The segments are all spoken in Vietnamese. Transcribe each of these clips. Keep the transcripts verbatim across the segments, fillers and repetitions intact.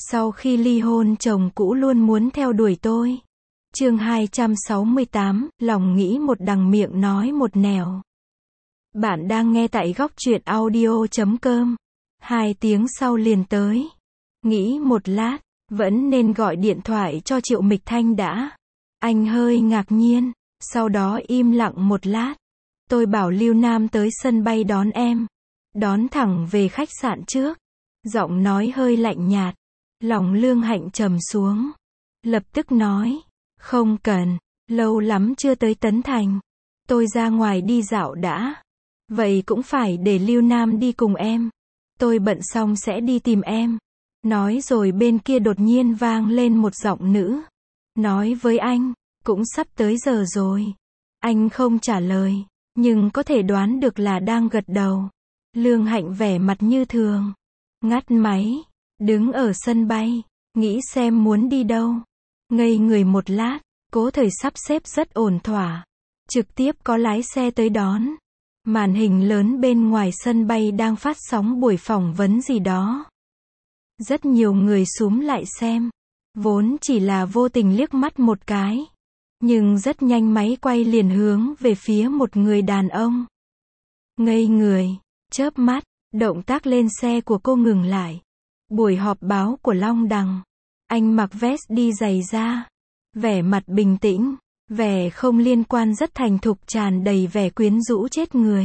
Sau khi ly hôn chồng cũ luôn muốn theo đuổi tôi. Chương hai trăm sáu mươi tám, lòng nghĩ một đằng miệng nói một nẻo. Bạn đang nghe tại góc truyện audio chấm com. Hai tiếng sau liền tới. Nghĩ một lát, vẫn nên gọi điện thoại cho Triệu Mịch Thanh đã. Anh hơi ngạc nhiên, sau đó im lặng một lát. Tôi bảo Lưu Nam tới sân bay đón em. Đón thẳng về khách sạn trước. Giọng nói hơi lạnh nhạt. Lòng Lương Hạnh trầm xuống. Lập tức nói, không cần, lâu lắm chưa tới Tấn Thành. Tôi ra ngoài đi dạo đã. Vậy cũng phải để Lưu Nam đi cùng em. Tôi bận xong sẽ đi tìm em. Nói rồi bên kia đột nhiên vang lên một giọng nữ. Nói với anh, cũng sắp tới giờ rồi. Anh không trả lời, nhưng có thể đoán được là đang gật đầu. Lương Hạnh vẻ mặt như thường. Ngắt máy, đứng ở sân bay, nghĩ xem muốn đi đâu. Ngây người một lát, cố thời sắp xếp rất ổn thỏa. Trực tiếp có lái xe tới đón. Màn hình lớn bên ngoài sân bay đang phát sóng buổi phỏng vấn gì đó. Rất nhiều người xúm lại xem. Vốn chỉ là vô tình liếc mắt một cái. Nhưng rất nhanh máy quay liền hướng về phía một người đàn ông. Ngây người, chớp mắt, động tác lên xe của cô ngừng lại. Buổi họp báo của Long Đằng. Anh mặc vest đi giày da. Vẻ mặt bình tĩnh, vẻ không liên quan rất thành thục tràn đầy vẻ quyến rũ chết người.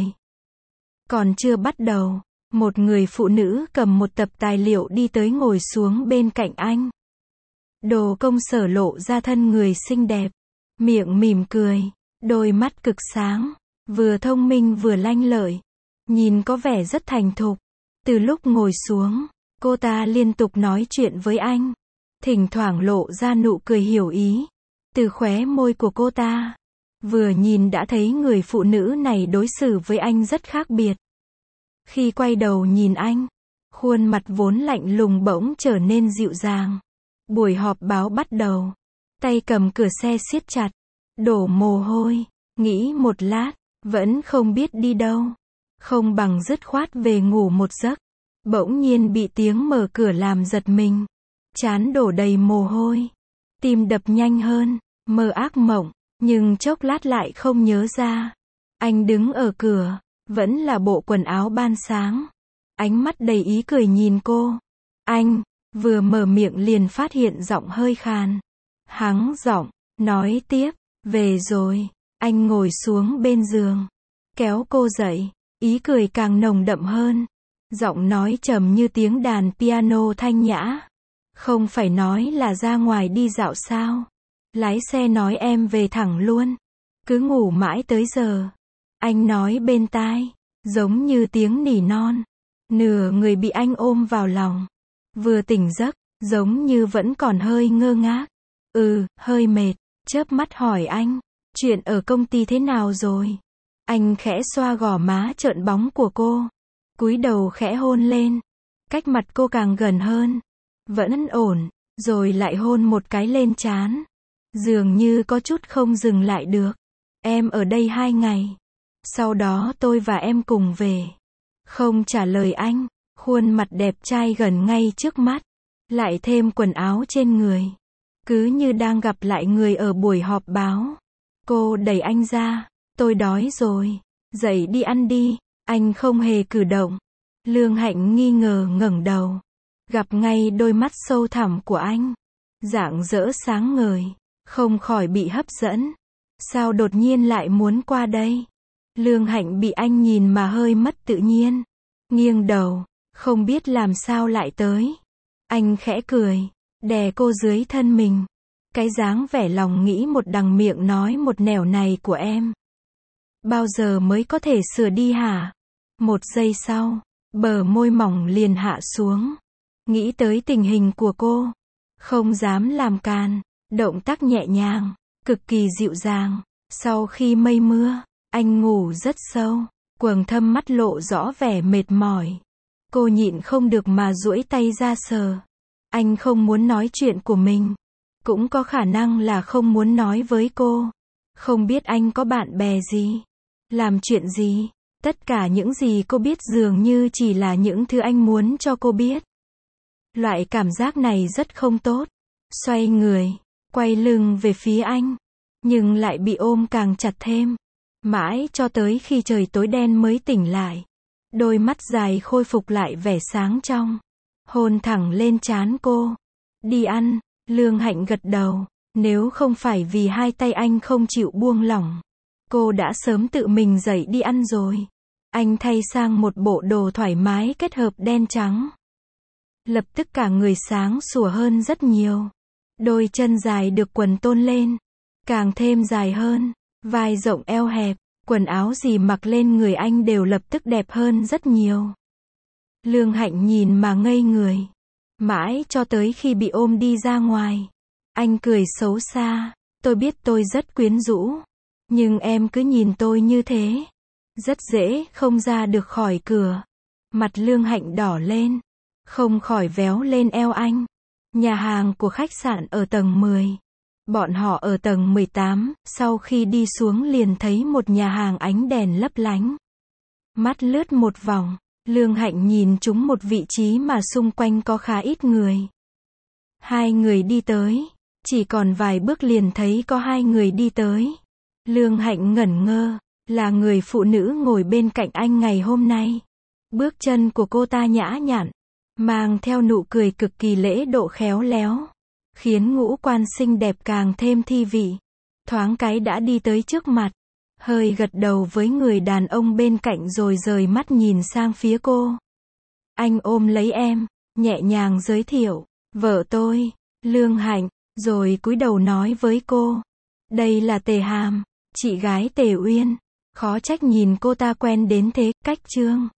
Còn chưa bắt đầu, một người phụ nữ cầm một tập tài liệu đi tới ngồi xuống bên cạnh anh. Đồ công sở lộ ra thân người xinh đẹp, miệng mỉm cười, đôi mắt cực sáng, vừa thông minh vừa lanh lợi, nhìn có vẻ rất thành thục. Từ lúc ngồi xuống, cô ta liên tục nói chuyện với anh, thỉnh thoảng lộ ra nụ cười hiểu ý từ khóe môi của cô ta. Vừa nhìn đã thấy người phụ nữ này đối xử với anh rất khác biệt. Khi quay đầu nhìn anh, khuôn mặt vốn lạnh lùng bỗng trở nên dịu dàng. Buổi họp báo bắt đầu. Tay cầm cửa xe siết chặt, đổ mồ hôi, nghĩ một lát, vẫn không biết đi đâu. Không bằng dứt khoát về ngủ một giấc. Bỗng nhiên bị tiếng mở cửa làm giật mình. Trán đổ đầy mồ hôi. Tim đập nhanh hơn, mơ ác mộng, nhưng chốc lát lại không nhớ ra. Anh đứng ở cửa, vẫn là bộ quần áo ban sáng. Ánh mắt đầy ý cười nhìn cô. Anh, vừa mở miệng liền phát hiện giọng hơi khàn. Hắng giọng, nói tiếp, về rồi. Anh ngồi xuống bên giường, kéo cô dậy, ý cười càng nồng đậm hơn. Giọng nói trầm như tiếng đàn piano thanh nhã. Không phải nói là ra ngoài đi dạo sao? Lái xe nói em về thẳng luôn. Cứ ngủ mãi tới giờ. Anh nói bên tai, giống như tiếng nỉ non. Nửa người bị anh ôm vào lòng. Vừa tỉnh giấc, giống như vẫn còn hơi ngơ ngác. Ừ, hơi mệt, chớp mắt hỏi anh, chuyện ở công ty thế nào rồi? Anh khẽ xoa gò má trợn bóng của cô, cúi đầu khẽ hôn lên, cách mặt cô càng gần hơn. Vẫn ổn, rồi lại hôn một cái lên trán. Dường như có chút không dừng lại được. Em ở đây hai ngày. Sau đó tôi và em cùng về. Không trả lời anh, khuôn mặt đẹp trai gần ngay trước mắt. Lại thêm quần áo trên người. Cứ như đang gặp lại người ở buổi họp báo. Cô đẩy anh ra, tôi đói rồi. Dậy đi ăn đi. Anh không hề cử động. Lương Hạnh nghi ngờ ngẩng đầu. Gặp ngay đôi mắt sâu thẳm của anh. Rạng rỡ sáng ngời. Không khỏi bị hấp dẫn. Sao đột nhiên lại muốn qua đây? Lương Hạnh bị anh nhìn mà hơi mất tự nhiên. Nghiêng đầu, không biết làm sao lại tới. Anh khẽ cười, đè cô dưới thân mình. Cái dáng vẻ lòng nghĩ một đằng miệng nói một nẻo này của em. Bao giờ mới có thể sửa đi hả? Một giây sau, bờ môi mỏng liền hạ xuống. Nghĩ tới tình hình của cô. Không dám làm càn. Động tác nhẹ nhàng, cực kỳ dịu dàng. Sau khi mây mưa, anh ngủ rất sâu. Quầng thâm mắt lộ rõ vẻ mệt mỏi. Cô nhịn không được mà duỗi tay ra sờ. Anh không muốn nói chuyện của mình. Cũng có khả năng là không muốn nói với cô. Không biết anh có bạn bè gì, làm chuyện gì. Tất cả những gì cô biết dường như chỉ là những thứ anh muốn cho cô biết. Loại cảm giác này rất không tốt. Xoay người, quay lưng về phía anh, nhưng lại bị ôm càng chặt thêm. Mãi cho tới khi trời tối đen mới tỉnh lại. Đôi mắt dài khôi phục lại vẻ sáng trong. Hôn thẳng lên trán cô. Đi ăn, Lương Hạnh gật đầu. Nếu không phải vì hai tay anh không chịu buông lỏng, cô đã sớm tự mình dậy đi ăn rồi. Anh thay sang một bộ đồ thoải mái kết hợp đen trắng. Lập tức cả người sáng sủa hơn rất nhiều. Đôi chân dài được quần tôn lên, càng thêm dài hơn, vai rộng eo hẹp, quần áo gì mặc lên người anh đều lập tức đẹp hơn rất nhiều. Lương Hạnh nhìn mà ngây người. Mãi cho tới khi bị ôm đi ra ngoài. Anh cười xấu xa. Tôi biết tôi rất quyến rũ. Nhưng em cứ nhìn tôi như thế. Rất dễ không ra được khỏi cửa. Mặt Lương Hạnh đỏ lên. Không khỏi véo lên eo anh. Nhà hàng của khách sạn ở tầng mười. Bọn họ ở tầng mười tám, sau khi đi xuống liền thấy một nhà hàng ánh đèn lấp lánh. Mắt lướt một vòng, Lương Hạnh nhìn trúng một vị trí mà xung quanh có khá ít người. Hai người đi tới, chỉ còn vài bước liền thấy có hai người đi tới. Lương Hạnh ngẩn ngơ, là người phụ nữ ngồi bên cạnh anh ngày hôm nay. Bước chân của cô ta nhã nhặn, mang theo nụ cười cực kỳ lễ độ khéo léo, khiến ngũ quan xinh đẹp càng thêm thi vị. Thoáng cái đã đi tới trước mặt, hơi gật đầu với người đàn ông bên cạnh rồi rời mắt nhìn sang phía cô. Anh ôm lấy em, nhẹ nhàng giới thiệu, vợ tôi, Lương Hạnh, rồi cúi đầu nói với cô. Đây là Tề Hàm, chị gái Tề Uyên. Khó trách nhìn cô ta quen đến thế, cách Trương